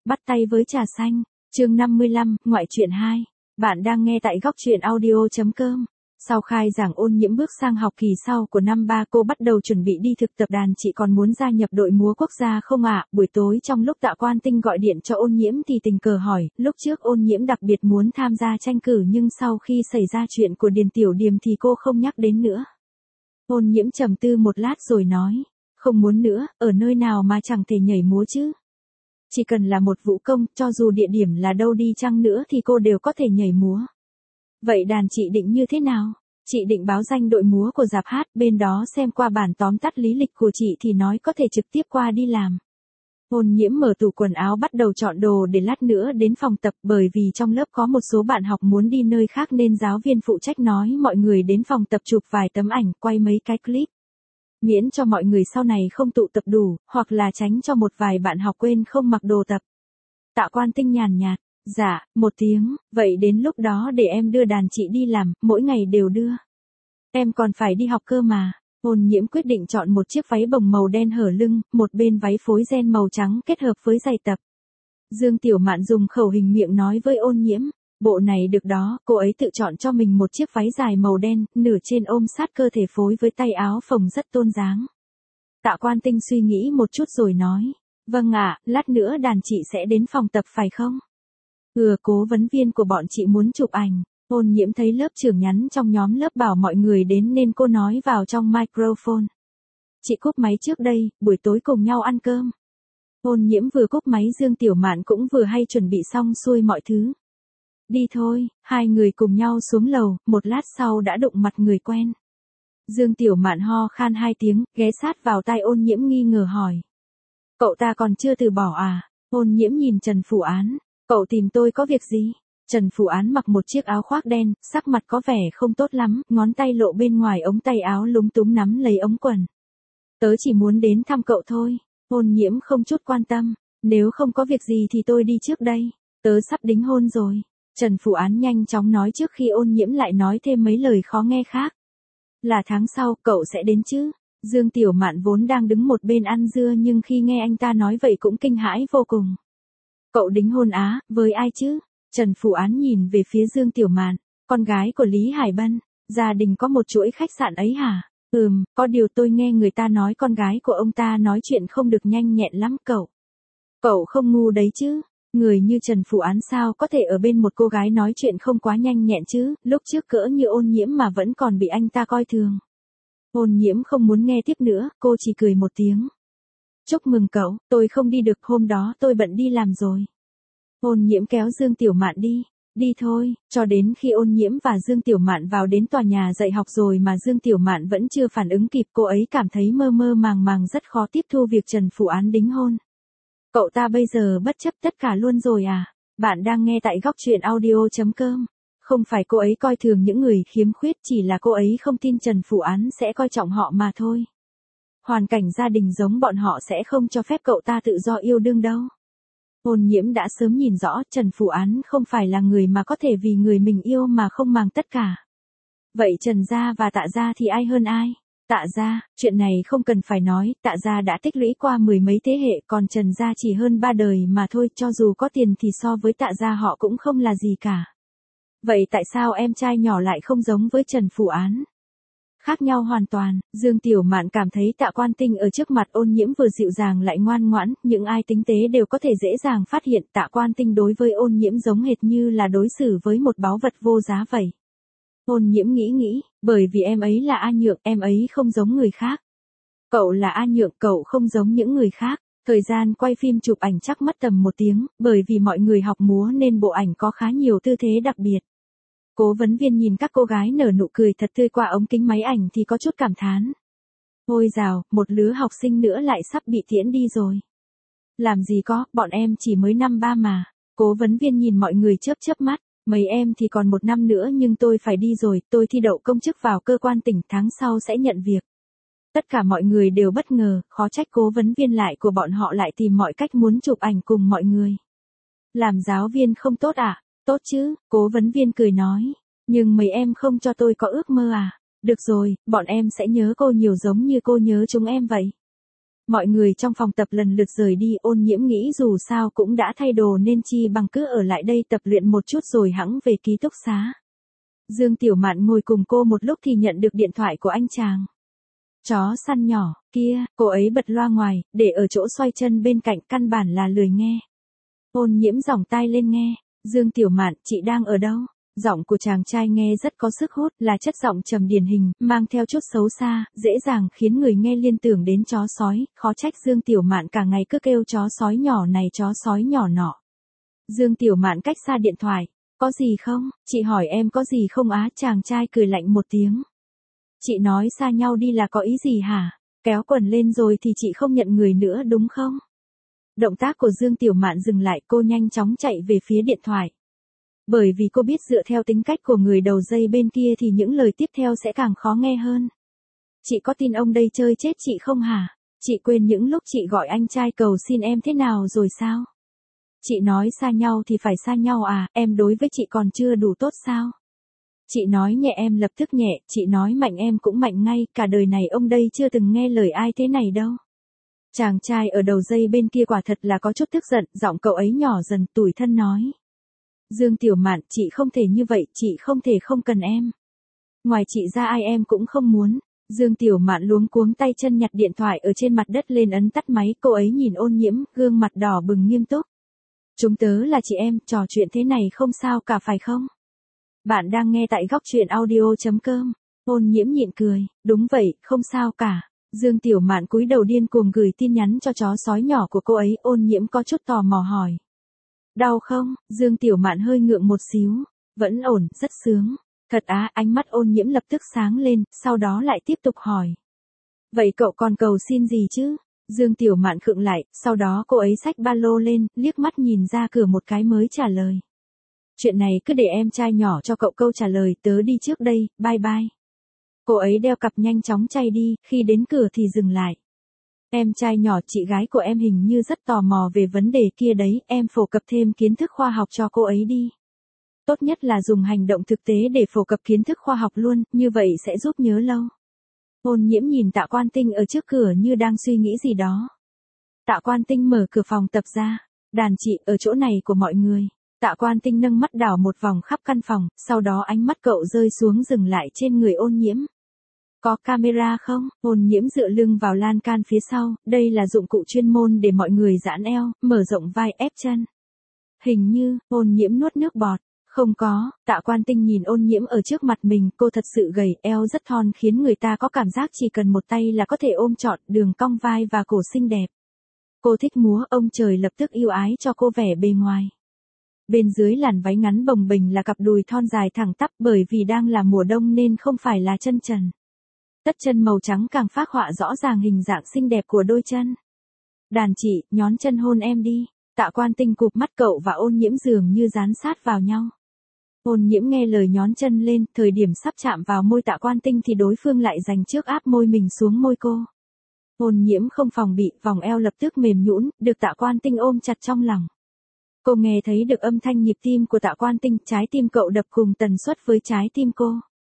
Bắt tay với trà xanh, chương 55, ngoại truyện 2. Bạn đang nghe tại góc truyện audio.com. Sau khai giảng Ôn Nhiễm bước sang học kỳ sau của năm 3, cô bắt đầu chuẩn bị đi thực tập đàn. Chị còn muốn gia nhập đội múa quốc gia không ạ? Buổi tối trong lúc Tạ Quan Tinh gọi điện cho Ôn Nhiễm thì tình cờ hỏi, lúc trước Ôn Nhiễm đặc biệt muốn tham gia tranh cử nhưng sau khi xảy ra chuyện của Điền Tiểu Điềm thì cô không nhắc đến nữa. Ôn Nhiễm trầm tư một lát rồi nói, không muốn nữa, ở nơi nào mà chẳng thể nhảy múa chứ. Chỉ cần là một vũ công, cho dù địa điểm là đâu đi chăng nữa thì cô đều có thể nhảy múa. Vậy đàn chị định như thế nào? Chị định báo danh đội múa của rạp hát, bên đó xem qua bản tóm tắt lý lịch của chị thì nói có thể trực tiếp qua đi làm. Ôn Nhiễm mở tủ quần áo bắt đầu chọn đồ để lát nữa đến phòng tập, bởi vì trong lớp có một số bạn học muốn đi nơi khác nên giáo viên phụ trách nói mọi người đến phòng tập chụp vài tấm ảnh, quay mấy cái clip. Miễn cho mọi người sau này không tụ tập đủ, hoặc là tránh cho một vài bạn học quên không mặc đồ tập. Tạ Quan Tinh nhàn nhạt, dạ, một tiếng, vậy đến lúc đó để em đưa đàn chị đi làm, mỗi ngày đều đưa. Em còn phải đi học cơ mà. Ôn Nhiễm quyết định chọn một chiếc váy bồng màu đen hở lưng, một bên váy phối ren màu trắng kết hợp với giày tập. Dương Tiểu Mạn dùng khẩu hình miệng nói với Ôn Nhiễm, bộ này được đó, cô ấy tự chọn cho mình một chiếc váy dài màu đen, nửa trên ôm sát cơ thể phối với tay áo phồng rất tôn dáng. Tạ Quan Tinh suy nghĩ một chút rồi nói, vâng ạ, lát nữa đàn chị sẽ đến phòng tập phải không? Cố vấn viên của bọn chị muốn chụp ảnh. Ôn Nhiễm thấy lớp trưởng nhắn trong nhóm lớp bảo mọi người đến nên cô nói vào trong microphone. Chị cúp máy trước đây, buổi tối cùng nhau ăn cơm. Ôn Nhiễm vừa cúp máy, Dương Tiểu Mạn cũng vừa hay chuẩn bị xong xuôi mọi thứ. Đi thôi, hai người cùng nhau xuống lầu, một lát sau đã đụng mặt người quen. Dương Tiểu Mạn ho khan hai tiếng, ghé sát vào tai Ôn Nhiễm nghi ngờ hỏi. Cậu ta còn chưa từ bỏ à? Ôn Nhiễm nhìn Trần Phủ Án. Cậu tìm tôi có việc gì? Trần Phủ Án mặc một chiếc áo khoác đen, sắc mặt có vẻ không tốt lắm, ngón tay lộ bên ngoài ống tay áo lúng túng nắm lấy ống quần. Tớ chỉ muốn đến thăm cậu thôi. Ôn Nhiễm không chút quan tâm. Nếu không có việc gì thì tôi đi trước đây. Tớ sắp đính hôn rồi. Trần Phủ Án nhanh chóng nói trước khi Ôn Nhiễm lại nói thêm mấy lời khó nghe khác. Là tháng sau, cậu sẽ đến chứ? Dương Tiểu Mạn vốn đang đứng một bên ăn dưa nhưng khi nghe anh ta nói vậy cũng kinh hãi vô cùng. Cậu đính hôn á, với ai chứ? Trần Phủ Án nhìn về phía Dương Tiểu Mạn, con gái của Lý Hải Bân, gia đình có một chuỗi khách sạn ấy hả? Có điều tôi nghe người ta nói con gái của ông ta nói chuyện không được nhanh nhẹn lắm cậu. Cậu không ngu đấy chứ? Người như Trần Phủ Án sao có thể ở bên một cô gái nói chuyện không quá nhanh nhẹn chứ, lúc trước cỡ như Ôn Nhiễm mà vẫn còn bị anh ta coi thường. Ôn Nhiễm không muốn nghe tiếp nữa, cô chỉ cười một tiếng. Chúc mừng cậu, tôi không đi được, hôm đó tôi bận đi làm rồi. Ôn Nhiễm kéo Dương Tiểu Mạn đi. Đi thôi, cho đến khi Ôn Nhiễm và Dương Tiểu Mạn vào đến tòa nhà dạy học rồi mà Dương Tiểu Mạn vẫn chưa phản ứng kịp, cô ấy cảm thấy mơ mơ màng màng rất khó tiếp thu việc Trần Phủ Án đính hôn. Cậu ta bây giờ bất chấp tất cả luôn rồi à? Bạn đang nghe tại góc truyện audio.com. Không phải cô ấy coi thường những người khiếm khuyết, chỉ là cô ấy không tin Trần Phủ Án sẽ coi trọng họ mà thôi. Hoàn cảnh gia đình giống bọn họ sẽ không cho phép cậu ta tự do yêu đương đâu. Ôn Nhiễm đã sớm nhìn rõ Trần Phủ Án không phải là người mà có thể vì người mình yêu mà không màng tất cả. Vậy Trần gia và Tạ gia thì ai hơn ai? Tạ gia, chuyện này không cần phải nói, Tạ gia đã tích lũy qua mười mấy thế hệ, còn Trần gia chỉ hơn 3 đời mà thôi, cho dù có tiền thì so với Tạ gia họ cũng không là gì cả. Vậy tại sao em trai nhỏ lại không giống với Trần Phủ Án? Khác nhau hoàn toàn. Dương Tiểu Mạn cảm thấy Tạ Quan Tinh ở trước mặt Ôn Nhiễm vừa dịu dàng lại ngoan ngoãn, những ai tinh tế đều có thể dễ dàng phát hiện Tạ Quan Tinh đối với Ôn Nhiễm giống hệt như là đối xử với một báu vật vô giá vậy. Ôn Nhiễm nghĩ, bởi vì em ấy là A Nhượng, em ấy không giống người khác. Cậu là A Nhượng, cậu không giống những người khác. Thời gian quay phim chụp ảnh chắc mất tầm 1 tiếng, bởi vì mọi người học múa nên bộ ảnh có khá nhiều tư thế đặc biệt. Cố vấn viên nhìn các cô gái nở nụ cười thật tươi qua ống kính máy ảnh thì có chút cảm thán. Ôi dào, một lứa học sinh nữa lại sắp bị tiễn đi rồi. Làm gì có, bọn em chỉ mới năm 3 mà. Cố vấn viên nhìn mọi người chớp chớp mắt, mấy em thì còn 1 năm nữa nhưng tôi phải đi rồi, tôi thi đậu công chức vào cơ quan tỉnh, tháng sau sẽ nhận việc. Tất cả mọi người đều bất ngờ, khó trách cố vấn viên lại của bọn họ lại tìm mọi cách muốn chụp ảnh cùng mọi người. Làm giáo viên không tốt à? Tốt chứ, cố vấn viên cười nói. Nhưng mấy em không cho tôi có ước mơ à? Được rồi, bọn em sẽ nhớ cô nhiều giống như cô nhớ chúng em vậy. Mọi người trong phòng tập lần lượt rời đi, Ôn Nhiễm nghĩ dù sao cũng đã thay đồ nên chi bằng cứ ở lại đây tập luyện một chút rồi hẵng về ký túc xá. Dương Tiểu Mạn ngồi cùng cô một lúc thì nhận được điện thoại của anh chàng. Chó săn nhỏ, kia, cô ấy bật loa ngoài, để ở chỗ xoay chân bên cạnh, căn bản là lười nghe. Ôn Nhiễm giỏng tai lên nghe. Dương Tiểu Mạn, chị đang ở đâu? Giọng của chàng trai nghe rất có sức hút, là chất giọng trầm điển hình, mang theo chút xấu xa, dễ dàng khiến người nghe liên tưởng đến chó sói, khó trách Dương Tiểu Mạn cả ngày cứ kêu chó sói nhỏ này chó sói nhỏ nọ. Dương Tiểu Mạn cách xa điện thoại, có gì không, chị hỏi em có gì không á, chàng trai cười lạnh một tiếng. Chị nói xa nhau đi là có ý gì hả, kéo quần lên rồi thì chị không nhận người nữa đúng không? Động tác của Dương Tiểu Mạn dừng lại, cô nhanh chóng chạy về phía điện thoại. Bởi vì cô biết dựa theo tính cách của người đầu dây bên kia thì những lời tiếp theo sẽ càng khó nghe hơn. Chị có tin ông đây chơi chết chị không hả? Chị quên những lúc chị gọi anh trai cầu xin em thế nào rồi sao? Chị nói xa nhau thì phải xa nhau à, em đối với chị còn chưa đủ tốt sao? Chị nói nhẹ em lập tức nhẹ, chị nói mạnh em cũng mạnh ngay, cả đời này ông đây chưa từng nghe lời ai thế này đâu. Chàng trai ở đầu dây bên kia quả thật là có chút tức giận, giọng cậu ấy nhỏ dần, tủi thân nói. Dương Tiểu Mạn, chị không thể như vậy, chị không thể không cần em. Ngoài chị ra ai em cũng không muốn. Dương Tiểu Mạn luống cuống tay chân nhặt điện thoại ở trên mặt đất lên ấn tắt máy, cô ấy nhìn Ôn Nhiễm, gương mặt đỏ bừng nghiêm túc. Chúng tớ là chị em, trò chuyện thế này không sao cả phải không? Bạn đang nghe tại góc truyện audio.com. Ôn Nhiễm nhịn cười, đúng vậy, không sao cả. Dương Tiểu Mạn cúi đầu điên cuồng gửi tin nhắn cho chó sói nhỏ của cô ấy, Ôn Nhiễm có chút tò mò hỏi. Đau không? Dương Tiểu Mạn hơi ngượng một xíu. Vẫn ổn, rất sướng. Thật á, ánh mắt Ôn Nhiễm lập tức sáng lên, sau đó lại tiếp tục hỏi. Vậy cậu còn cầu xin gì chứ? Dương Tiểu Mạn khựng lại, sau đó cô ấy xách ba lô lên, liếc mắt nhìn ra cửa một cái mới trả lời. Chuyện này cứ để em trai nhỏ cho cậu câu trả lời, tớ đi trước đây, bye bye. Cô ấy đeo cặp nhanh chóng chạy đi, khi đến cửa thì dừng lại. Em trai nhỏ, chị gái của em hình như rất tò mò về vấn đề kia đấy, em phổ cập thêm kiến thức khoa học cho cô ấy đi. Tốt nhất là dùng hành động thực tế để phổ cập kiến thức khoa học luôn, như vậy sẽ giúp nhớ lâu. Ôn Nhiễm nhìn Tạ Quan Tinh ở trước cửa như đang suy nghĩ gì đó. Tạ Quan Tinh mở cửa phòng tập ra. Đàn chị, ở chỗ này của mọi người. Tạ Quan Tinh nâng mắt đảo một vòng khắp căn phòng, sau đó ánh mắt cậu rơi xuống dừng lại trên người Ôn Nhiễm. Có camera không? Ôn Nhiễm dựa lưng vào lan can phía sau, đây là dụng cụ chuyên môn để mọi người giãn eo, mở rộng vai ép chân. Hình như, Ôn Nhiễm nuốt nước bọt. Không có, Tạ Quan Tinh nhìn Ôn Nhiễm ở trước mặt mình, cô thật sự gầy, eo rất thon khiến người ta có cảm giác chỉ cần một tay là có thể ôm trọn đường cong vai và cổ xinh đẹp. Cô thích múa, ông trời lập tức yêu ái cho cô vẻ bề ngoài. Bên dưới làn váy ngắn bồng bềnh là cặp đùi thon dài thẳng tắp, bởi vì đang là mùa đông nên không phải là chân trần. Tất chân màu trắng càng phác họa rõ ràng hình dạng xinh đẹp của đôi chân. Đàn chị, nhón chân hôn em đi. Tạ Quan Tinh cụp mắt, cậu và Ôn Nhiễm dường như dán sát vào nhau. Ôn Nhiễm nghe lời nhón chân lên, thời điểm sắp chạm vào môi Tạ Quan Tinh thì đối phương lại giành trước áp môi mình xuống môi cô. Ôn Nhiễm không phòng bị, vòng eo lập tức mềm nhũn, được Tạ Quan Tinh ôm chặt trong lòng. Cô nghe thấy được âm thanh nhịp tim của Tạ Quan Tinh, trái tim cậu đập cùng tần suất với trái tim cô.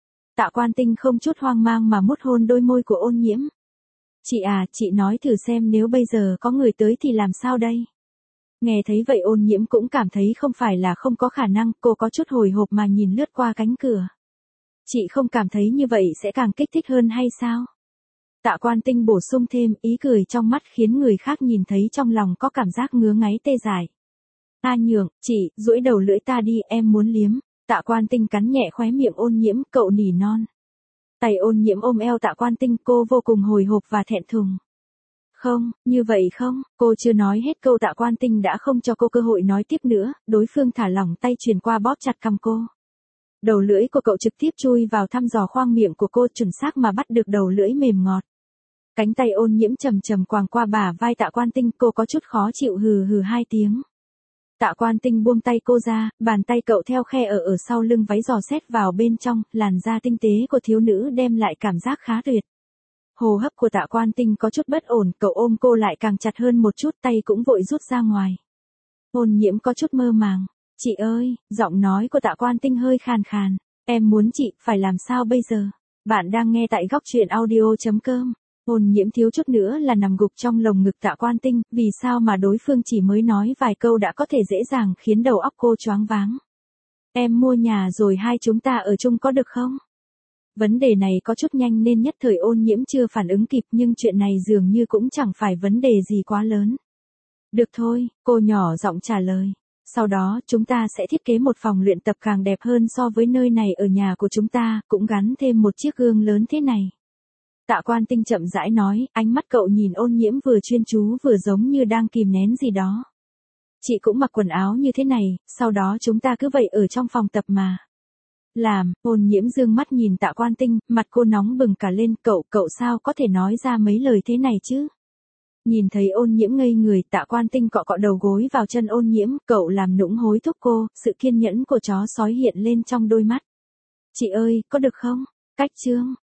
Tạ Quan Tinh không chút hoang mang mà mút hôn đôi môi của Ôn Nhiễm. Chị à, chị nói thử xem nếu bây giờ có người tới thì làm sao đây? Nghe thấy vậy Ôn Nhiễm cũng cảm thấy không phải là không có khả năng, cô có chút hồi hộp mà nhìn lướt qua cánh cửa. Chị không cảm thấy như vậy sẽ càng kích thích hơn hay sao? Tạ Quan Tinh bổ sung thêm, ý cười trong mắt khiến người khác nhìn thấy trong lòng có cảm giác ngứa ngáy tê dại. Ta nhường, chị, duỗi đầu lưỡi ta đi, em muốn liếm. Tạ Quan Tinh cắn nhẹ khóe miệng Ôn Nhiễm, cậu nỉ non. Tay Ôn Nhiễm ôm eo Tạ Quan Tinh, cô vô cùng hồi hộp và thẹn thùng. Không, như vậy không, cô chưa nói hết câu Tạ Quan Tinh đã không cho cô cơ hội nói tiếp nữa, đối phương thả lỏng tay truyền qua bóp chặt cằm cô. Đầu lưỡi của cậu trực tiếp chui vào thăm dò khoang miệng của cô, chuẩn xác mà bắt được đầu lưỡi mềm ngọt. Cánh tay Ôn Nhiễm chầm chầm quàng qua bả vai Tạ Quan Tinh, cô có chút khó chịu hừ hừ 2 tiếng. Tạ Quan Tinh buông tay cô ra, bàn tay cậu theo khe ở sau lưng váy dò xét vào bên trong, làn da tinh tế của thiếu nữ đem lại cảm giác khá tuyệt. Hô hấp của Tạ Quan Tinh có chút bất ổn, cậu ôm cô lại càng chặt hơn một chút, tay cũng vội rút ra ngoài. Ôn Nhiễm có chút mơ màng. Chị ơi, giọng nói của Tạ Quan Tinh hơi khàn khàn. Em muốn chị, phải làm sao bây giờ? Bạn đang nghe tại góc truyện audio.com. Ôn Nhiễm thiếu chút nữa là nằm gục trong lồng ngực Tạ Quan Tinh, vì sao mà đối phương chỉ mới nói vài câu đã có thể dễ dàng khiến đầu óc cô choáng váng. Em mua nhà rồi hai chúng ta ở chung có được không? Vấn đề này có chút nhanh nên nhất thời Ôn Nhiễm chưa phản ứng kịp, nhưng chuyện này dường như cũng chẳng phải vấn đề gì quá lớn. Được thôi, cô nhỏ giọng trả lời. Sau đó chúng ta sẽ thiết kế một phòng luyện tập càng đẹp hơn so với nơi này ở nhà của chúng ta, cũng gắn thêm một chiếc gương lớn thế này. Tạ Quan Tinh chậm rãi nói, ánh mắt cậu nhìn Ôn Nhiễm vừa chuyên chú vừa giống như đang kìm nén gì đó. Chị cũng mặc quần áo như thế này, sau đó chúng ta cứ vậy ở trong phòng tập mà. Làm, Ôn Nhiễm dương mắt nhìn Tạ Quan Tinh, mặt cô nóng bừng cả lên, cậu sao có thể nói ra mấy lời thế này chứ? Nhìn thấy Ôn Nhiễm ngây người, Tạ Quan Tinh cọ cọ đầu gối vào chân Ôn Nhiễm, cậu làm nũng hối thúc cô, sự kiên nhẫn của chó sói hiện lên trong đôi mắt. Chị ơi, có được không? Cách chương